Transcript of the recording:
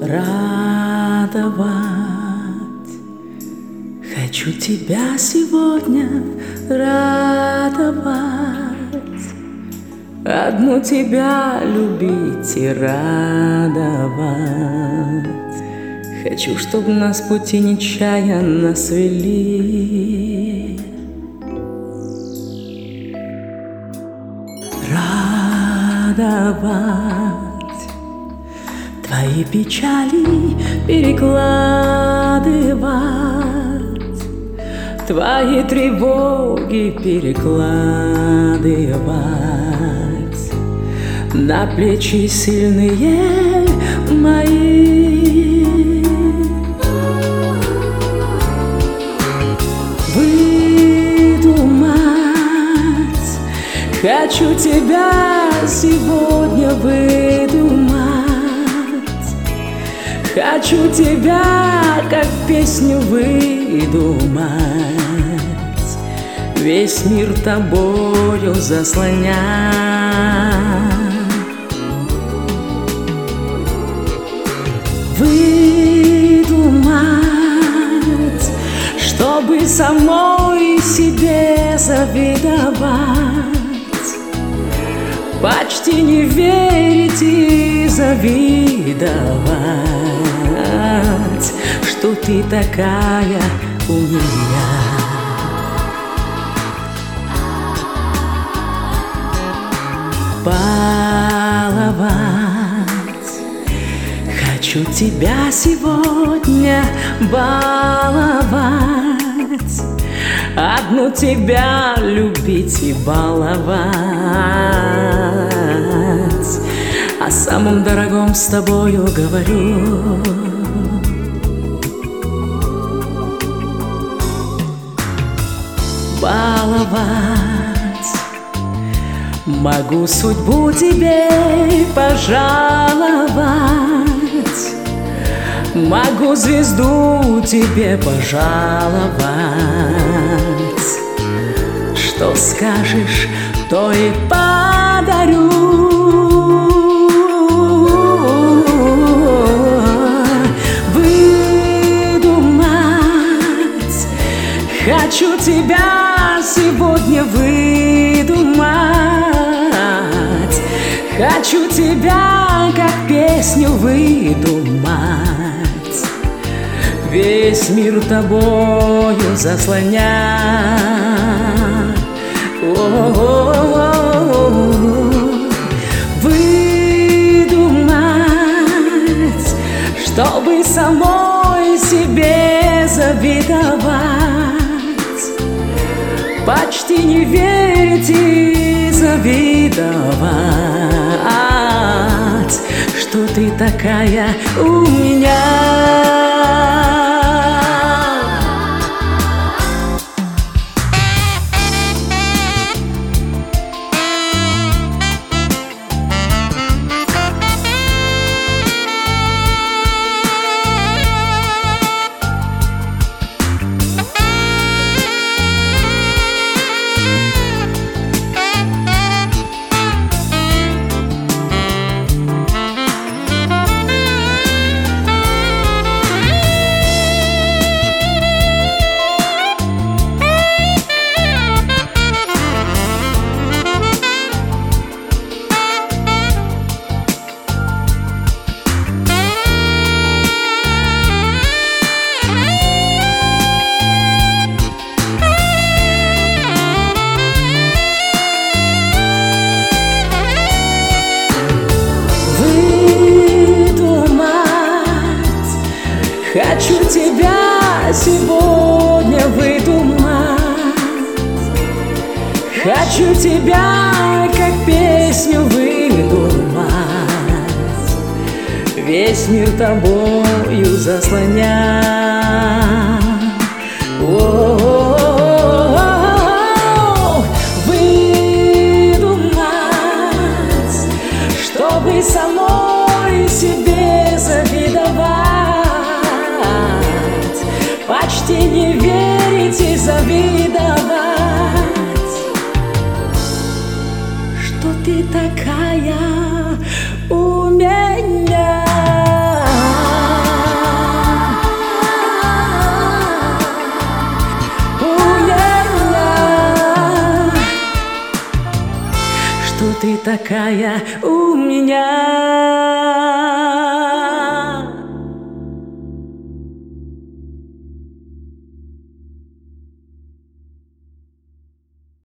радовать. Хочу тебя сегодня радовать, одну тебя любить и радовать. Хочу, чтоб нас пути нечаянно свели. Радовать, твои печали перекладывать, твои тревоги перекладывать на плечи сильные мои. Выдумать, хочу тебя сегодня выдумать, хочу тебя как песню выдумать, весь мир тобою заслонять. Выдумать, чтобы самой себе завидовать, почти не верить и завидовать, что ты такая у меня. Баловать, хочу тебя сегодня баловать, одну тебя любить и баловать. О самом дорогом с тобою говорю. Баловать, могу судьбу тебе пожаловать, могу звезду тебе пожаловать. Что скажешь, то и подарю. Выдумать, хочу тебя сегодня выдумать, хочу тебя как песню выдумать, весь мир тобою заслонять. Выдумать, чтобы самой себе завидовать, почти не верить и завидовать, что ты такая у меня. Хочу тебя сегодня выдумать, хочу тебя как песню выдумать, весь мир тобою заслонять. Выдумать, чтобы самой себе завидовать, почти не верить и завидовать, что ты такая у меня. такая у меня.